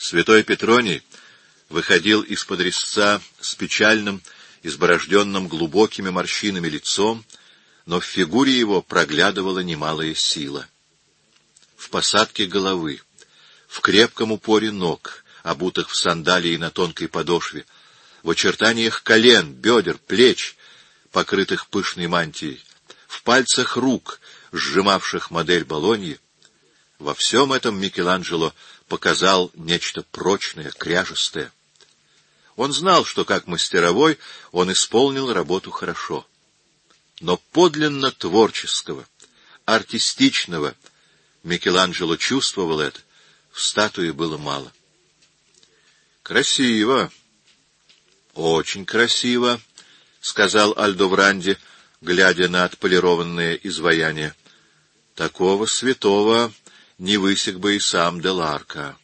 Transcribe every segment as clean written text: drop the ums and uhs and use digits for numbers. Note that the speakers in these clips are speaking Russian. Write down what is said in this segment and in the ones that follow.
Святой Петроний выходил из-под резца с печальным, изборожденным глубокими морщинами лицом, но в фигуре его проглядывала немалая сила. В посадке головы, в крепком упоре ног, обутых в сандалии на тонкой подошве, в очертаниях колен, бедер, плеч, покрытых пышной мантией, в пальцах рук, сжимавших модель Болоньи, во всем этом Микеланджело показал нечто прочное, кряжестое. Он знал, что как мастеровой он исполнил работу хорошо. Но подлинно творческого, артистичного Микеланджело чувствовал это, в статуе было мало. «Красиво, очень красиво», — сказал Альдовранди, глядя на отполированное изваяние. «Такого святого не высек бы и сам Деларка.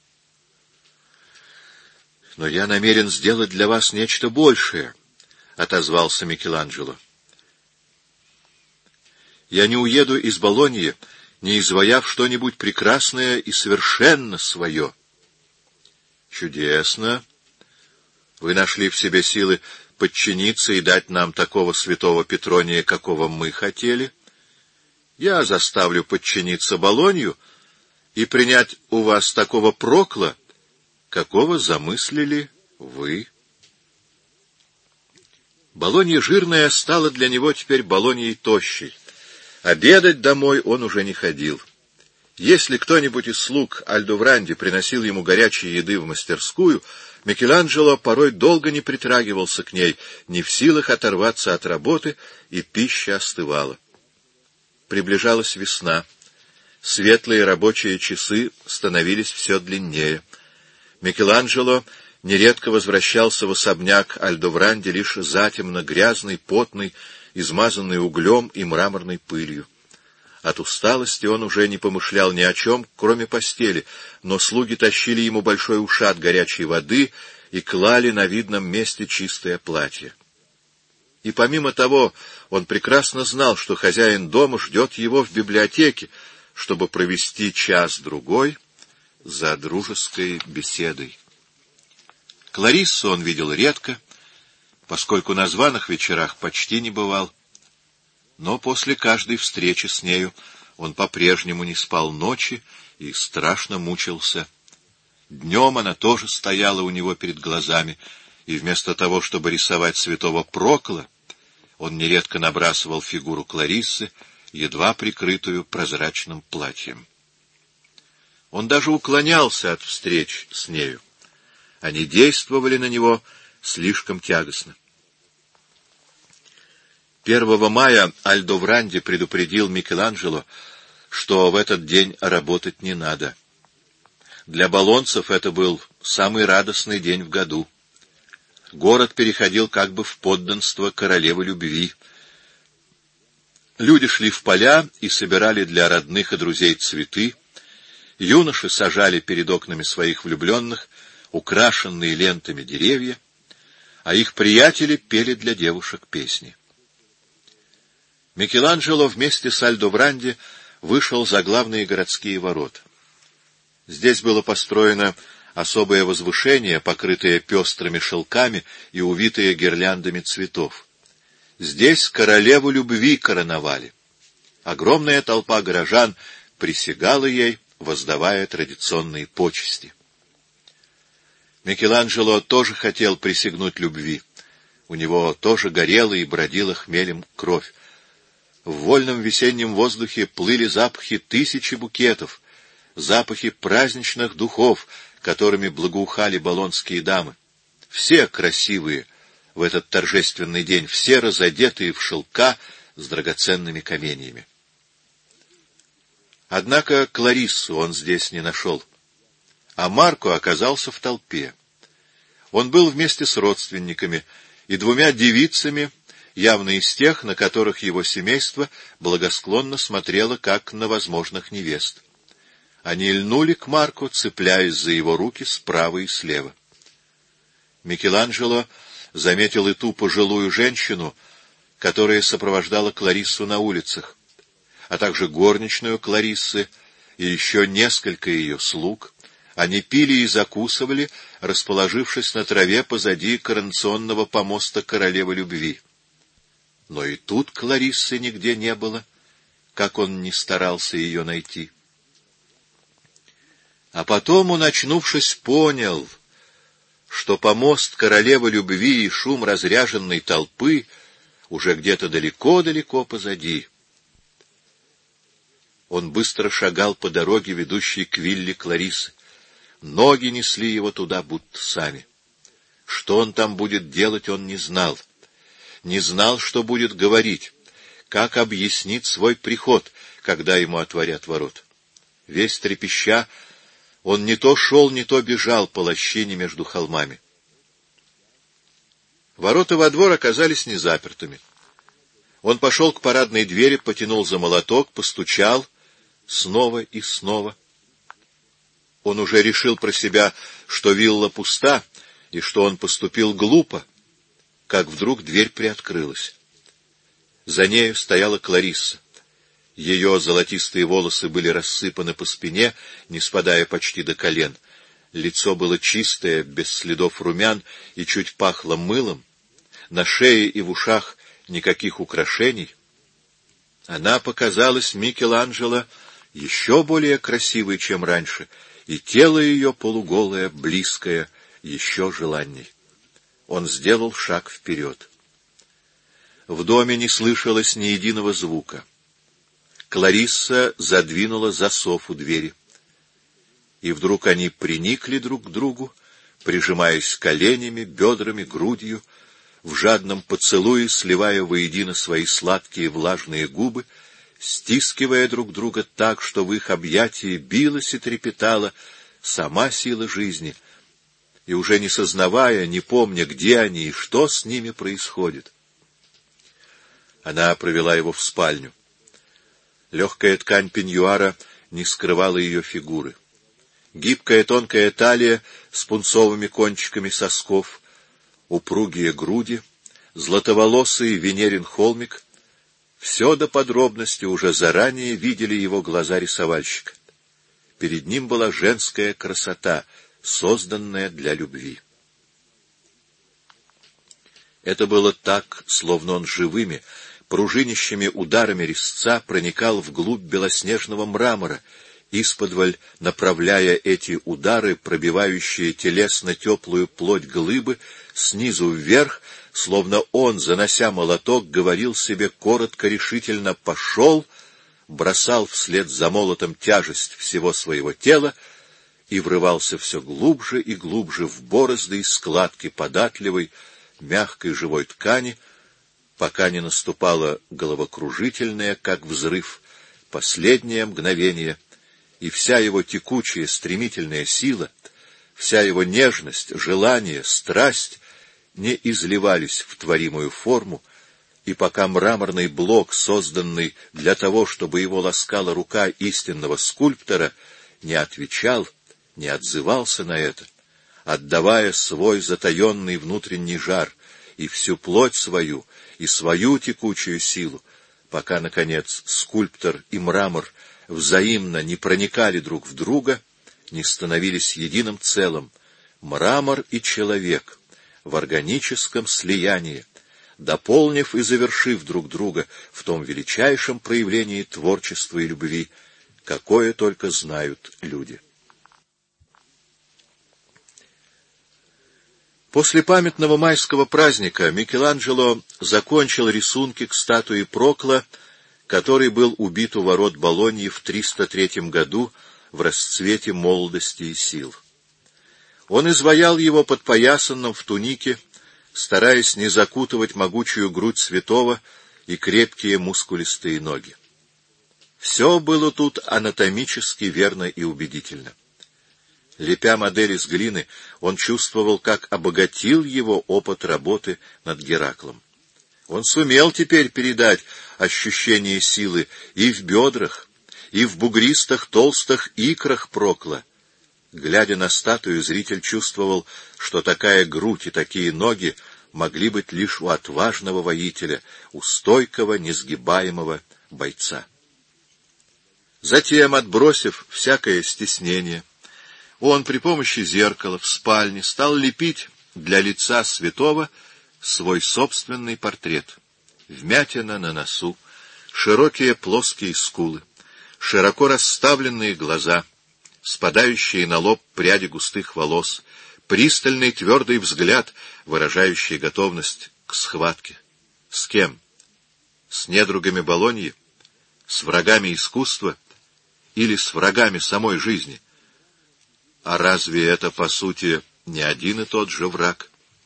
«Но я намерен сделать для вас нечто большее», — отозвался Микеланджело. «Я не уеду из Болоньи, не изваяв что-нибудь прекрасное и совершенно свое». «Чудесно! Вы нашли в себе силы подчиниться и дать нам такого святого Петрония, какого мы хотели. Я заставлю подчиниться Болонью и принять у вас такого Прокла, какого замыслили вы». Болонья жирная стала для него теперь Болоньей тощей. Обедать домой он уже не ходил. Если кто-нибудь из слуг Альдовранди приносил ему горячей еды в мастерскую, Микеланджело порой долго не притрагивался к ней, не в силах оторваться от работы, и пища остывала. Приближалась весна. Светлые рабочие часы становились все длиннее. Микеланджело нередко возвращался в особняк Альдовранди лишь затемно, грязный, потный, измазанный углем и мраморной пылью. От усталости он уже не помышлял ни о чем, кроме постели, но слуги тащили ему большой ушат горячей воды и клали на видном месте чистое платье. И помимо того, он прекрасно знал, что хозяин дома ждет его в библиотеке, чтобы провести час-другой за дружеской беседой. Клариссу он видел редко, поскольку на званых вечерах почти не бывал. Но после каждой встречи с нею он по-прежнему не спал ночи и страшно мучился. Днем она тоже стояла у него перед глазами, и вместо того, чтобы рисовать святого Прокла, он нередко набрасывал фигуру Клариссы, едва прикрытую прозрачным платьем. Он даже уклонялся от встреч с нею. Они действовали на него слишком тягостно. 1 мая Альдовранди предупредил Микеланджело, что в этот день работать не надо. Для болонцев это был самый радостный день в году. Город переходил как бы в подданство королевы любви. Люди шли в поля и собирали для родных и друзей цветы, юноши сажали перед окнами своих влюбленных украшенные лентами деревья, а их приятели пели для девушек песни. Микеланджело вместе с Альдовранди вышел за главные городские ворота. Здесь было построено особое возвышение, покрытое пестрыми шелками и увитое гирляндами цветов. Здесь королеву любви короновали. Огромная толпа горожан присягала ей, воздавая традиционные почести. Микеланджело тоже хотел присягнуть любви. У него тоже горела и бродила хмелем кровь. В вольном весеннем воздухе плыли запахи тысячи букетов, запахи праздничных духов, которыми благоухали болонские дамы. Все красивые в этот торжественный день, все разодетые в шелка с драгоценными каменьями. Однако Клариссу он здесь не нашел, а Марко оказался в толпе. Он был вместе с родственниками и 2 девицами, явно из тех, на которых его семейство благосклонно смотрело, как на возможных невест. Они льнули к Марко, цепляясь за его руки справа и слева. Микеланджело заметил и ту пожилую женщину, которая сопровождала Клариссу на улицах, а также горничную Клариссы и еще несколько ее слуг, Они пили и закусывали, расположившись на траве позади коронационного помоста королевы любви. Но и тут Клариссы нигде не было, как он ни старался ее найти. А потом он, очнувшись, понял, что помост королевы любви и шум разряженной толпы уже где-то далеко-далеко позади. Он быстро шагал по дороге, ведущей к вилле Клариссы. Ноги несли его туда, будто сами. Что он там будет делать, он не знал. Не знал, что будет говорить, как объяснит свой приход, когда ему отворят ворот. Весь трепеща, он не то шел, не то бежал по лощине между холмами. Ворота во двор оказались незапертыми. Он пошел к парадной двери, потянул за молоток, постучал снова и снова. Он уже решил про себя, что вилла пуста и что он поступил глупо, как вдруг дверь приоткрылась. За нею стояла Кларисса. Ее золотистые волосы были рассыпаны по спине, не спадая почти до колен. Лицо было чистое, без следов румян, и чуть пахло мылом. На шее и в ушах никаких украшений. Она показалась Микеланджело еще более красивой, чем раньше, и тело ее полуголое, близкое, еще желанней. Он сделал шаг вперед. В доме не слышалось ни единого звука. Кларисса задвинула засов у двери. И вдруг они приникли друг к другу, прижимаясь коленями, бедрами, грудью, в жадном поцелуе сливая воедино свои сладкие влажные губы, стискивая друг друга так, что в их объятии билась и трепетала сама сила жизни, и уже не сознавая, не помня, где они и что с ними происходит. Она провела его в спальню. Легкая ткань пеньюара не скрывала ее фигуры. Гибкая тонкая талия с пунцовыми кончиками сосков, упругие груди, златоволосый Венерин холмик — все до подробности уже заранее видели его глаза рисовальщика. Перед ним была женская красота, созданная для любви. Это было так, словно он живыми, пружинищими ударами резца проникал вглубь белоснежного мрамора, исподволь направляя эти удары, пробивающие телесно-теплую плоть глыбы, снизу вверх, словно он, занося молоток, говорил себе коротко, решительно «пошел», бросал вслед за молотом тяжесть всего своего тела и врывался все глубже и глубже в борозды и складки податливой, мягкой живой ткани, пока не наступало головокружительное, как взрыв, последнее мгновение, и вся его текучая, стремительная сила, вся его нежность, желание, страсть не изливались в творимую форму, и пока мраморный блок, созданный для того, чтобы его ласкала рука истинного скульптора, не отвечал, не отзывался на это, отдавая свой затаенный внутренний жар и всю плоть свою, и свою текучую силу, пока, наконец, скульптор и мрамор взаимно не проникали друг в друга, не становились единым целым, мрамор и человек в органическом слиянии, дополнив и завершив друг друга в том величайшем проявлении творчества и любви, какое только знают люди. После памятного майского праздника Микеланджело закончил рисунки к статуе Прокла, который был убит у ворот Болоньи в 303 году в расцвете молодости и сил. Он изваял его подпоясанным в тунике, стараясь не закутывать могучую грудь святого и крепкие мускулистые ноги. Все было тут анатомически верно и убедительно. Лепя модель из глины, он чувствовал, как обогатил его опыт работы над Гераклом. Он сумел теперь передать ощущение силы и в бедрах, и в бугристых толстых икрах Прокла. Глядя на статую, зритель чувствовал, что такая грудь и такие ноги могли быть лишь у отважного воителя, у стойкого, несгибаемого бойца. Затем, отбросив всякое стеснение, Он при помощи зеркала в спальне стал лепить для лица святого свой собственный портрет. Вмятина на носу, широкие плоские скулы, широко расставленные глаза, спадающие на лоб пряди густых волос, пристальный твердый взгляд, выражающий готовность к схватке. С кем? С недругами Болоньи? С врагами искусства? Или с врагами самой жизни? А разве это, по сути, не один и тот же враг?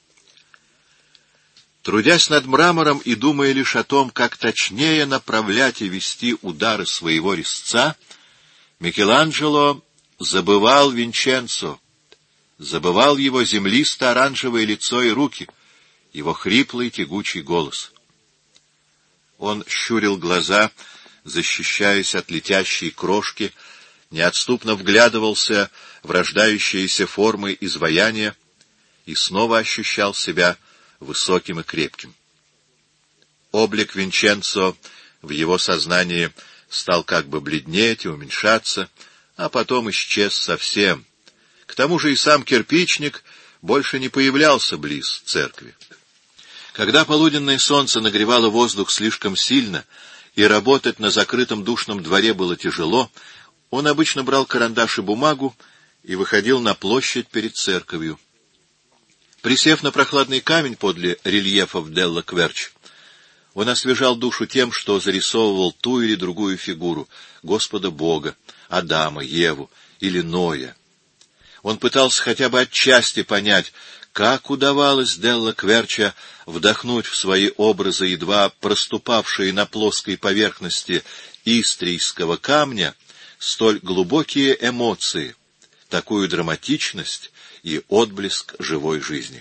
Трудясь над мрамором и думая лишь о том, как точнее направлять и вести удары своего резца, Микеланджело забывал Винченцо, забывал его землисто-оранжевое лицо и руки, его хриплый тягучий голос. Он щурил глаза, защищаясь от летящей крошки, неотступно вглядывался в рождающиеся формы изваяния и снова ощущал себя высоким и крепким. Облик Винченцо в его сознании стал как бы бледнеть и уменьшаться, а потом исчез совсем. К тому же и сам кирпичник больше не появлялся близ церкви. Когда полуденное солнце нагревало воздух слишком сильно, и работать на закрытом душном дворе было тяжело, он обычно брал карандаш и бумагу и выходил на площадь перед церковью. Присев на прохладный камень подле рельефов Делла Кверч, он освежал душу тем, что зарисовывал ту или другую фигуру — Господа Бога, Адама, Еву или Ноя. Он пытался хотя бы отчасти понять, как удавалось Делла Кверча вдохнуть в свои образы, едва проступавшие на плоской поверхности истрийского камня, столь глубокие эмоции, такую драматичность и отблеск живой жизни.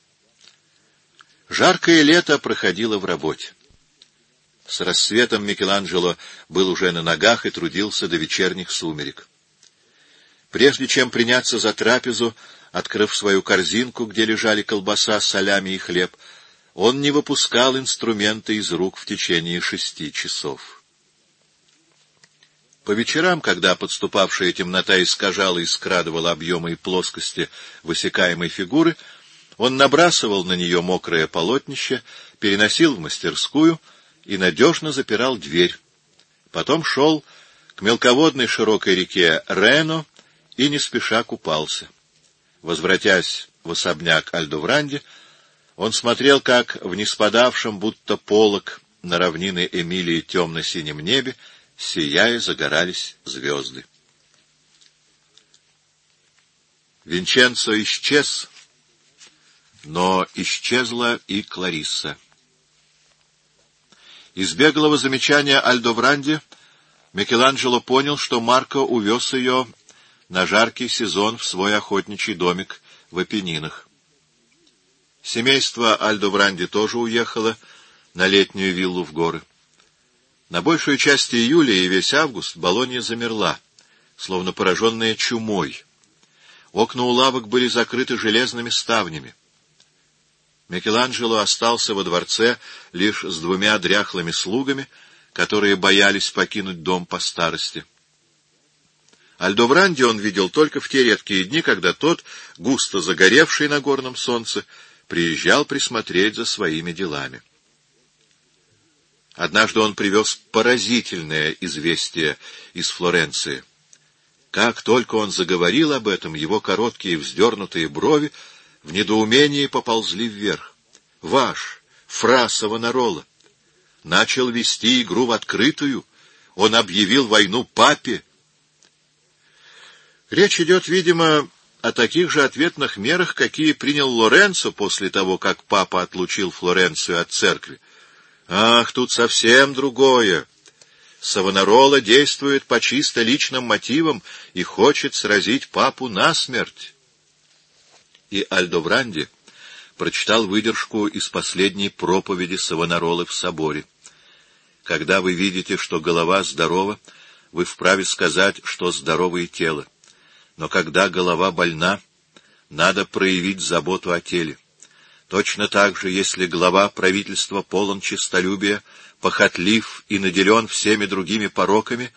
Жаркое лето проходило в работе. С рассветом Микеланджело был уже на ногах и трудился до вечерних сумерек. Прежде чем приняться за трапезу, открыв свою корзинку, где лежали колбаса, солями и хлеб, он не выпускал инструменты из рук в течение 6 часов. По вечерам, когда подступавшая темнота искажала и скрадывала объемы и плоскости высекаемой фигуры, он набрасывал на нее мокрое полотнище, переносил в мастерскую и надежно запирал дверь. Потом шел к мелководной широкой реке Рено и не спеша купался. Возвратясь в особняк Альдовранди, он смотрел, как в ниспадавшем будто полог на равнины Эмилии темно-синем небе, сияя, загорались звезды. Винченцо исчез, но исчезла и Кларисса. Из беглого замечания Альдовранди Микеланджело понял, что Марко увез ее на жаркий сезон в свой охотничий домик в Апеннинах. Семейство Альдовранди тоже уехало на летнюю виллу в горы. На большую часть июля и весь август Болонья замерла, словно пораженная чумой. Окна у лавок были закрыты железными ставнями. Микеланджело остался во дворце лишь с 2 дряхлыми слугами, которые боялись покинуть дом по старости. Альдовранди он видел только в те редкие дни, когда тот, густо загоревший на горном солнце, приезжал присмотреть за своими делами. Однажды он привез поразительное известие из Флоренции. Как только он заговорил об этом, его короткие вздернутые брови в недоумении поползли вверх. Ваш Фра Савонарола начал вести игру в открытую, он объявил войну папе. Речь идет, видимо, о таких же ответных мерах, какие принял Лоренцо после того, как папа отлучил Флоренцию от церкви. Ах, тут совсем другое. Савонарола действует по чисто личным мотивам и хочет сразить папу насмерть. И Альдовранди прочитал выдержку из последней проповеди Савонаролы в соборе. Когда вы видите, что голова здорова, вы вправе сказать, что здорово и тело. Но когда голова больна, надо проявить заботу о теле. Точно так же, если глава правительства полон честолюбия, похотлив и наделен всеми другими пороками,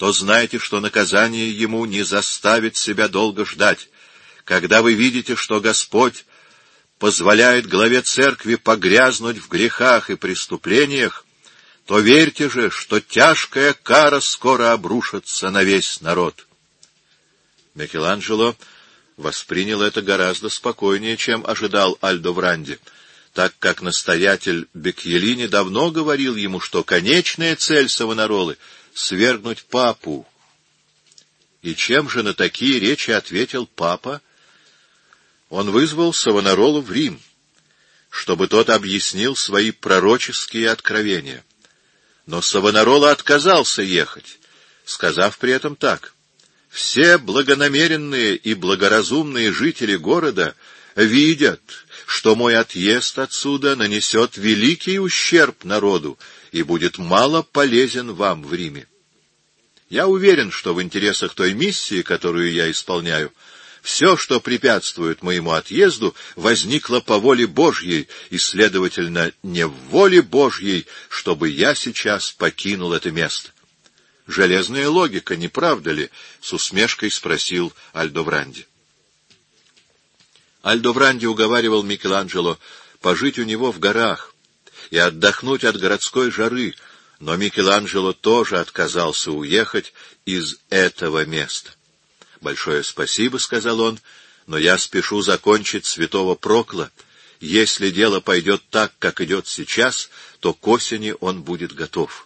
то знайте, что наказание ему не заставит себя долго ждать. Когда вы видите, что Господь позволяет главе церкви погрязнуть в грехах и преступлениях, то верьте же, что тяжкая кара скоро обрушится на весь народ». Микеланджело воспринял это гораздо спокойнее, чем ожидал Альдовранди, так как настоятель Бекьелини давно говорил ему, что конечная цель Савонаролы — свергнуть папу. И чем же на такие речи ответил папа? Он вызвал Савонаролу в Рим, чтобы тот объяснил свои пророческие откровения. Но Савонарола отказался ехать, сказав при этом так: «Все благонамеренные и благоразумные жители города видят, что мой отъезд отсюда нанесет великий ущерб народу и будет мало полезен вам в Риме. Я уверен, что в интересах той миссии, которую я исполняю, все, что препятствует моему отъезду, возникло по воле Божьей, и, следовательно, не в воле Божьей, чтобы я сейчас покинул это место». «Железная логика, не правда ли?» — с усмешкой спросил Альдовранди. Альдовранди уговаривал Микеланджело пожить у него в горах и отдохнуть от городской жары, но Микеланджело тоже отказался уехать из этого места. «Большое спасибо», — сказал он, — «но я спешу закончить святого Прокла. Если дело пойдет так, как идет сейчас, то к осени он будет готов».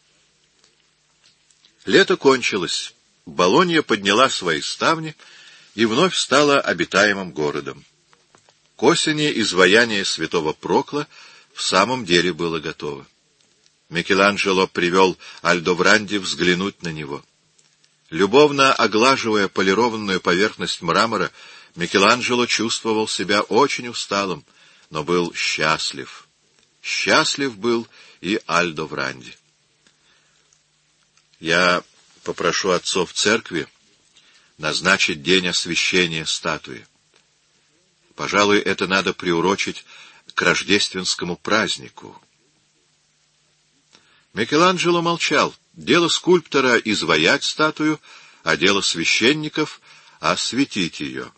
Лето кончилось. Болонья подняла свои ставни и вновь стала обитаемым городом. К осени изваяние святого Прокла в самом деле было готово. Микеланджело привел Альдовранди взглянуть на него. Любовно оглаживая полированную поверхность мрамора, Микеланджело чувствовал себя очень усталым, но был счастлив. Счастлив был и Альдовранди. «Я попрошу отцов церкви назначить день освящения статуи. Пожалуй, это надо приурочить к рождественскому празднику». Микеланджело молчал. Дело скульптора — изваять статую, а дело священников — осветить ее.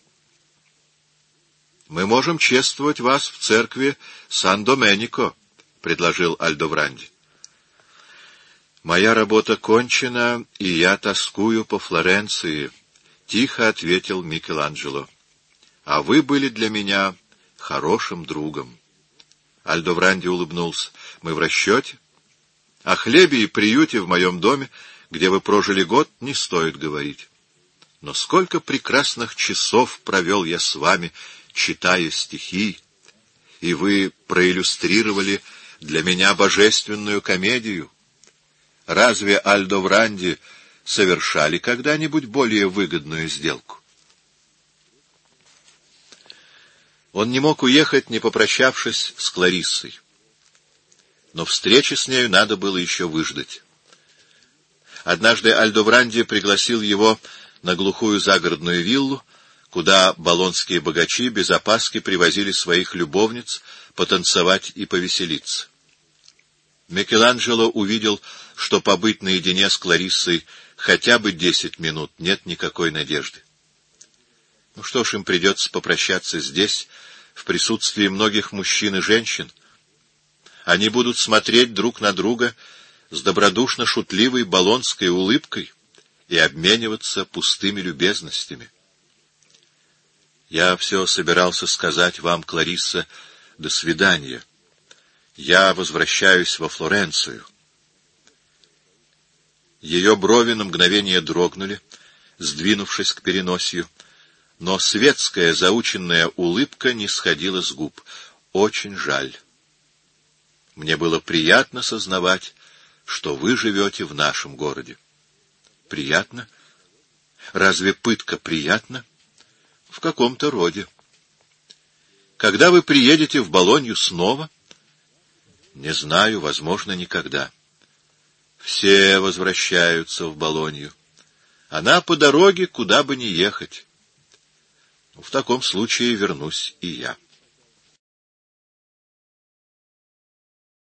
«Мы можем чествовать вас в церкви Сан-Доменико», — предложил Альдовранди. «Моя работа кончена, и я тоскую по Флоренции», — тихо ответил Микеланджело. «А вы были для меня хорошим другом». Альдовранди улыбнулся. «Мы в расчете? О хлебе и приюте в моем доме, где вы прожили год, не стоит говорить. Но сколько прекрасных часов провел я с вами, читая стихи, и вы проиллюстрировали для меня божественную комедию. Разве Альдовранди совершали когда-нибудь более выгодную сделку?» Он не мог уехать, не попрощавшись с Клариссой. Но встречи с нею надо было еще выждать. Однажды Альдовранди пригласил его на глухую загородную виллу, куда болонские богачи без опаски привозили своих любовниц потанцевать и повеселиться. Микеланджело увидел, что побыть наедине с Клариссой хотя бы 10 минут нет никакой надежды. Ну что ж, им придется попрощаться здесь, в присутствии многих мужчин и женщин. Они будут смотреть друг на друга с добродушно-шутливой болонской улыбкой и обмениваться пустыми любезностями. Я все собирался сказать вам, Кларисса, до свидания. Я возвращаюсь во Флоренцию. Ее брови на мгновение дрогнули, сдвинувшись к переносию, но светская заученная улыбка не сходила с губ. Очень жаль. Мне было приятно сознавать, что вы живете в нашем городе. Приятно? Разве пытка приятна? В каком-то роде. Когда вы приедете в Болонью снова? Не знаю, возможно, никогда. Все возвращаются в Болонью. Она по дороге, куда бы ни ехать. В таком случае вернусь и я.